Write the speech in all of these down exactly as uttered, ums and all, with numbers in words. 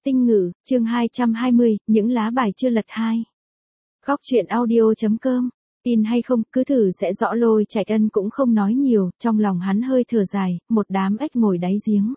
Tinh ngữ, chương hai trăm hai mươi, những lá bài chưa lật hai. Góc truyện audio chấm com, tin hay không, cứ thử sẽ rõ. Lôi Trạch Ân cũng không nói nhiều, trong lòng hắn hơi thở dài, một đám ếch ngồi đáy giếng.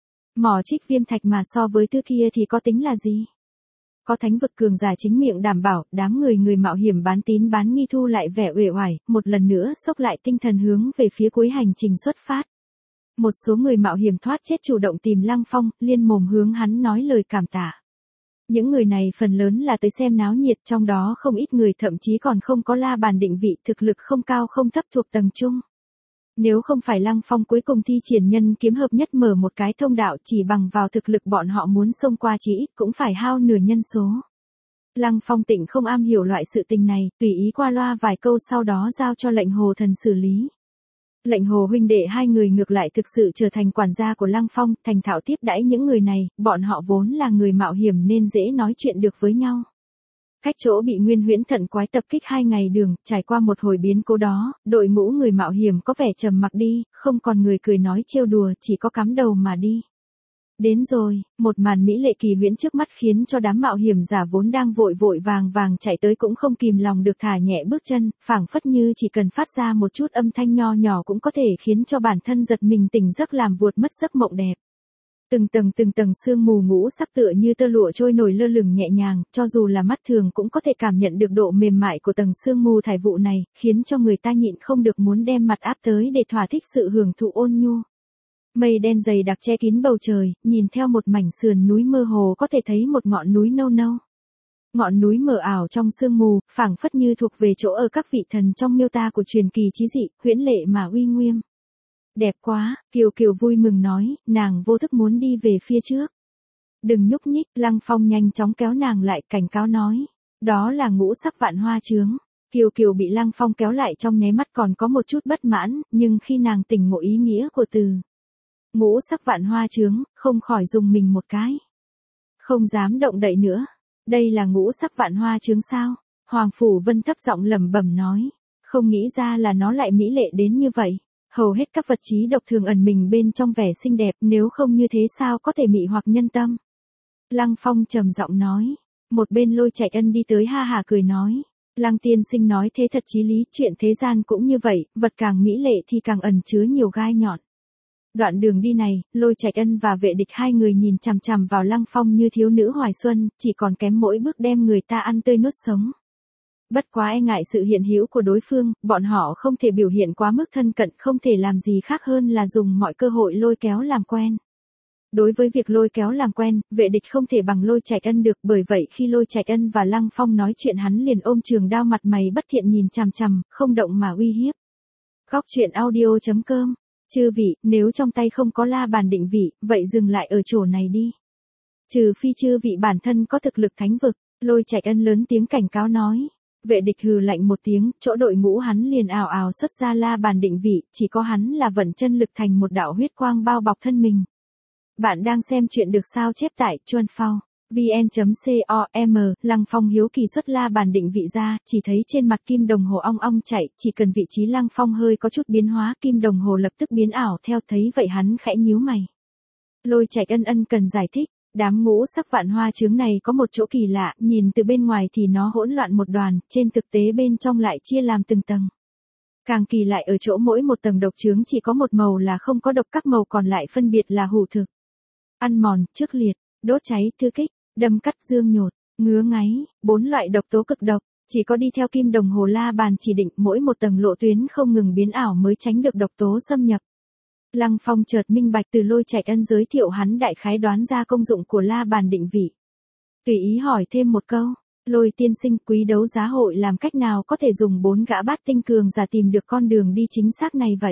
Mỏ trích viêm thạch mà so với thứ kia thì có tính là gì? Có thánh vực cường giả chính miệng đảm bảo, đám người người mạo hiểm bán tín bán nghi thu lại vẻ uể oải, một lần nữa xốc lại tinh thần hướng về phía cuối hành trình xuất phát. Một số người mạo hiểm thoát chết chủ động tìm Lăng Phong, liên mồm hướng hắn nói lời cảm tạ. Những người này phần lớn là tới xem náo nhiệt, trong đó không ít người thậm chí còn không có la bàn định vị, thực lực không cao không thấp, thuộc tầng trung. Nếu không phải Lăng Phong cuối cùng thi triển nhân kiếm hợp nhất mở một cái thông đạo, chỉ bằng vào thực lực bọn họ muốn xông qua chỉ ít cũng phải hao nửa nhân số. Lăng Phong tịnh không am hiểu loại sự tình này, tùy ý qua loa vài câu sau đó giao cho Lệnh Hồ Thần xử lý. Lệnh Hồ huynh đệ hai người ngược lại thực sự trở thành quản gia của Lăng Phong, thành thạo tiếp đãi những người này, bọn họ vốn là người mạo hiểm nên dễ nói chuyện được với nhau. Cách chỗ bị Nguyên Huyễn Thận quái tập kích hai ngày đường, trải qua một hồi biến cố đó, đội ngũ người mạo hiểm có vẻ trầm mặc đi, không còn người cười nói trêu đùa, chỉ có cắm đầu mà đi. Đến rồi, một màn mỹ lệ kỳ huyễn trước mắt khiến cho đám mạo hiểm giả vốn đang vội vội vàng vàng chạy tới cũng không kìm lòng được thả nhẹ bước chân, phảng phất như chỉ cần phát ra một chút âm thanh nho nhỏ cũng có thể khiến cho bản thân giật mình tỉnh giấc, làm vuột mất giấc mộng đẹp. Từng tầng từng tầng sương mù ngũ sắc tựa như tơ lụa trôi nổi lơ lửng nhẹ nhàng, cho dù là mắt thường cũng có thể cảm nhận được độ mềm mại của tầng sương mù thải vụ này, khiến cho người ta nhịn không được muốn đem mặt áp tới để thỏa thích sự hưởng thụ ôn nhu. Mây đen dày đặc che kín bầu trời, nhìn theo một mảnh sườn núi mơ hồ có thể thấy một ngọn núi nâu nâu. Ngọn núi mờ ảo trong sương mù, phảng phất như thuộc về chỗ ở các vị thần trong miêu tả của truyền kỳ chí dị, huyễn lệ mà uy nghiêm. Đẹp quá, Kiều Kiều vui mừng nói, nàng vô thức muốn đi về phía trước. Đừng nhúc nhích, Lăng Phong nhanh chóng kéo nàng lại, cảnh cáo nói. Đó là ngũ sắc vạn hoa chướng. Kiều Kiều bị Lăng Phong kéo lại trong nháy mắt còn có một chút bất mãn, nhưng khi nàng tỉnh ngộ ý nghĩa của từ ngũ sắc vạn hoa chướng, không khỏi dùng mình một cái. Không dám động đậy nữa. Đây là ngũ sắc vạn hoa chướng sao? Hoàng Phủ Vân thấp giọng lẩm bẩm nói. Không nghĩ ra là nó lại mỹ lệ đến như vậy. Hầu hết các vật trí độc thường ẩn mình bên trong vẻ xinh đẹp, nếu không như thế sao có thể mị hoặc nhân tâm. Lăng Phong trầm giọng nói. Một bên Lôi Trạch Ân đi tới ha hà cười nói. Lăng tiên sinh nói thế thật chí lý, chuyện thế gian cũng như vậy, vật càng mỹ lệ thì càng ẩn chứa nhiều gai nhọn. Đoạn đường đi này, Lôi Trạch Ân và Vệ Địch hai người nhìn chằm chằm vào Lăng Phong như thiếu nữ hoài xuân, chỉ còn kém mỗi bước đem người ta ăn tươi nuốt sống. Bất quá e ngại sự hiện hữu của đối phương, bọn họ không thể biểu hiện quá mức thân cận, không thể làm gì khác hơn là dùng mọi cơ hội lôi kéo làm quen. Đối với việc lôi kéo làm quen, Vệ Địch không thể bằng Lôi Trạch Ân được, bởi vậy khi Lôi Trạch Ân và Lăng Phong nói chuyện hắn liền ôm trường đao mặt mày bất thiện nhìn chằm chằm, không động mà uy hiếp. Góc truyện audio chấm com. Chư vị, nếu trong tay không có la bàn định vị, vậy dừng lại ở chỗ này đi. Trừ phi chư vị bản thân có thực lực thánh vực, Lôi Trạch Ân lớn tiếng cảnh cáo nói. Vệ Địch hừ lạnh một tiếng, chỗ đội ngũ hắn liền ào ào xuất ra la bàn định vị, chỉ có hắn là vận chân lực thành một đạo huyết quang bao bọc thân mình. Bạn đang xem chuyện được sao chép tại chuan phao vn chấm com. Lăng Phong hiếu kỳ xuất la bàn định vị ra, chỉ thấy trên mặt kim đồng hồ ong ong chạy, chỉ cần vị trí Lăng Phong hơi có chút biến hóa, kim đồng hồ lập tức biến ảo theo, thấy vậy hắn khẽ nhíu mày. Lôi Trạch Ân ân cần giải thích, đám ngũ sắc vạn hoa chướng này có một chỗ kỳ lạ, nhìn từ bên ngoài thì nó hỗn loạn một đoàn, trên thực tế bên trong lại chia làm từng tầng. Càng kỳ lại ở chỗ mỗi một tầng độc chướng chỉ có một màu là không có độc, các màu còn lại phân biệt là hủ thực, ăn mòn, trước liệt, đốt cháy, thư kích, đâm cắt, dương nhột, ngứa ngáy, bốn loại độc tố cực độc, chỉ có đi theo kim đồng hồ la bàn chỉ định, mỗi một tầng lộ tuyến không ngừng biến ảo mới tránh được độc tố xâm nhập. Lăng Phong chợt minh bạch, từ Lôi Trạch Ân giới thiệu hắn đại khái đoán ra công dụng của la bàn định vị. Tùy ý hỏi thêm một câu, Lôi tiên sinh, quý đấu giá hội làm cách nào có thể dùng bốn gã bát tinh cường giả tìm được con đường đi chính xác này vậy?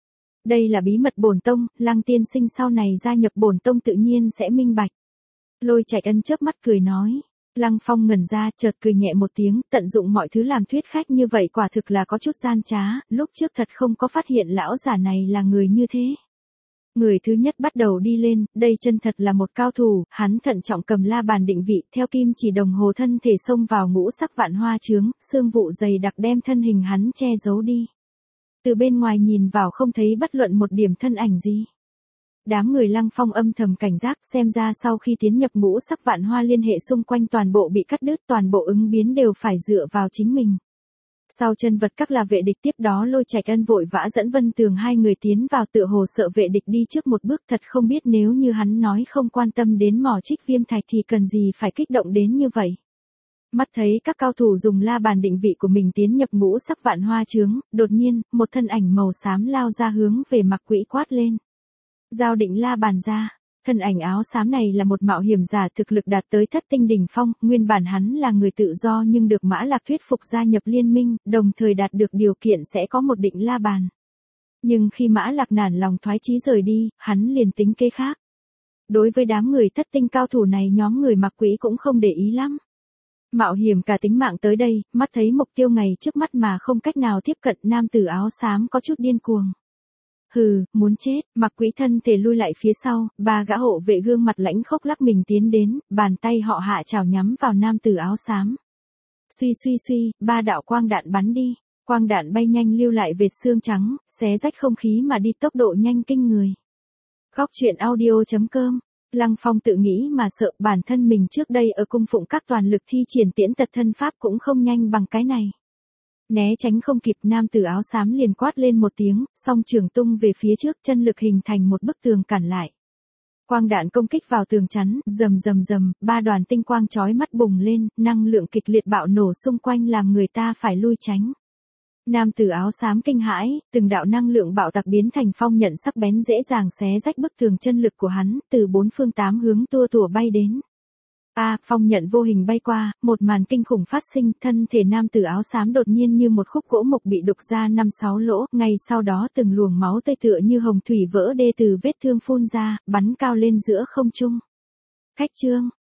Đây là bí mật bổn tông, Lăng tiên sinh sau này gia nhập bổn tông tự nhiên sẽ minh bạch. Lôi Trạch Ân chớp mắt cười nói. Lăng Phong ngẩn ra, chợt cười nhẹ một tiếng, tận dụng mọi thứ làm thuyết khách như vậy quả thực là có chút gian trá, lúc trước thật không có phát hiện lão giả này là người như thế. Người thứ nhất bắt đầu đi lên, đây chân thật là một cao thủ, hắn thận trọng cầm la bàn định vị, theo kim chỉ đồng hồ thân thể xông vào ngũ sắc vạn hoa chướng, sương vụ dày đặc đem thân hình hắn che giấu đi. Từ bên ngoài nhìn vào không thấy bất luận một điểm thân ảnh gì. Đám người Lăng Phong âm thầm cảnh giác, xem ra sau khi tiến nhập ngũ sắc vạn hoa liên hệ xung quanh toàn bộ bị cắt đứt, toàn bộ ứng biến đều phải dựa vào chính mình. Sau chân vật các là vệ địch, tiếp đó Lôi Trạch Ân vội vã dẫn Vân Tường hai người tiến vào, tựa hồ sợ vệ địch đi trước một bước, thật không biết nếu như hắn nói không quan tâm đến mỏ Trích Viêm Thạch thì cần gì phải kích động đến như vậy. Mắt thấy các cao thủ dùng la bàn định vị của mình tiến nhập ngũ sắc vạn hoa chướng, đột nhiên, một thân ảnh màu xám lao ra hướng về Mặc Quỹ quát lên. Giao định la bàn ra. Thân ảnh áo xám này là một mạo hiểm giả thực lực đạt tới thất tinh đỉnh phong, nguyên bản hắn là người tự do nhưng được Mã Lạc thuyết phục gia nhập liên minh, đồng thời đạt được điều kiện sẽ có một định la bàn. Nhưng khi Mã Lạc nản lòng thoái chí rời đi, hắn liền tính kế khác. Đối với đám người thất tinh cao thủ này, nhóm người Mặc Quỹ cũng không để ý lắm. Mạo hiểm cả tính mạng tới đây, mắt thấy mục tiêu ngày trước mắt mà không cách nào tiếp cận, nam tử áo xám có chút điên cuồng. Hừ, muốn chết, Mặc Quỹ thân thể lui lại phía sau, ba gã hộ vệ gương mặt lãnh khốc lắc mình tiến đến, bàn tay họ hạ chảo nhắm vào nam tử áo xám. Suy suy suy, ba đạo quang đạn bắn đi, quang đạn bay nhanh lưu lại vệt xương trắng, xé rách không khí mà đi tốc độ nhanh kinh người. Góc truyện audio chấm com. Lăng Phong tự nghĩ mà sợ, bản thân mình trước đây ở cung phụng các toàn lực thi triển tiễn tật thân pháp cũng không nhanh bằng cái này. Né tránh không kịp, nam tử áo xám liền quát lên một tiếng, song trường tung về phía trước, chân lực hình thành một bức tường cản lại. Quang đạn công kích vào tường chắn, rầm rầm rầm, ba đoàn tinh quang chói mắt bùng lên, năng lượng kịch liệt bạo nổ xung quanh làm người ta phải lui tránh. Nam tử áo xám kinh hãi, từng đạo năng lượng bạo tạc biến thành phong nhận sắc bén dễ dàng xé rách bức tường chân lực của hắn, từ bốn phương tám hướng tua tủa bay đến. A, à, phong nhận vô hình bay qua, một màn kinh khủng phát sinh, thân thể nam tử áo xám đột nhiên như một khúc gỗ mục bị đục ra năm sáu lỗ, ngay sau đó từng luồng máu tươi tựa như hồng thủy vỡ đê từ vết thương phun ra, bắn cao lên giữa không trung. Khách chương,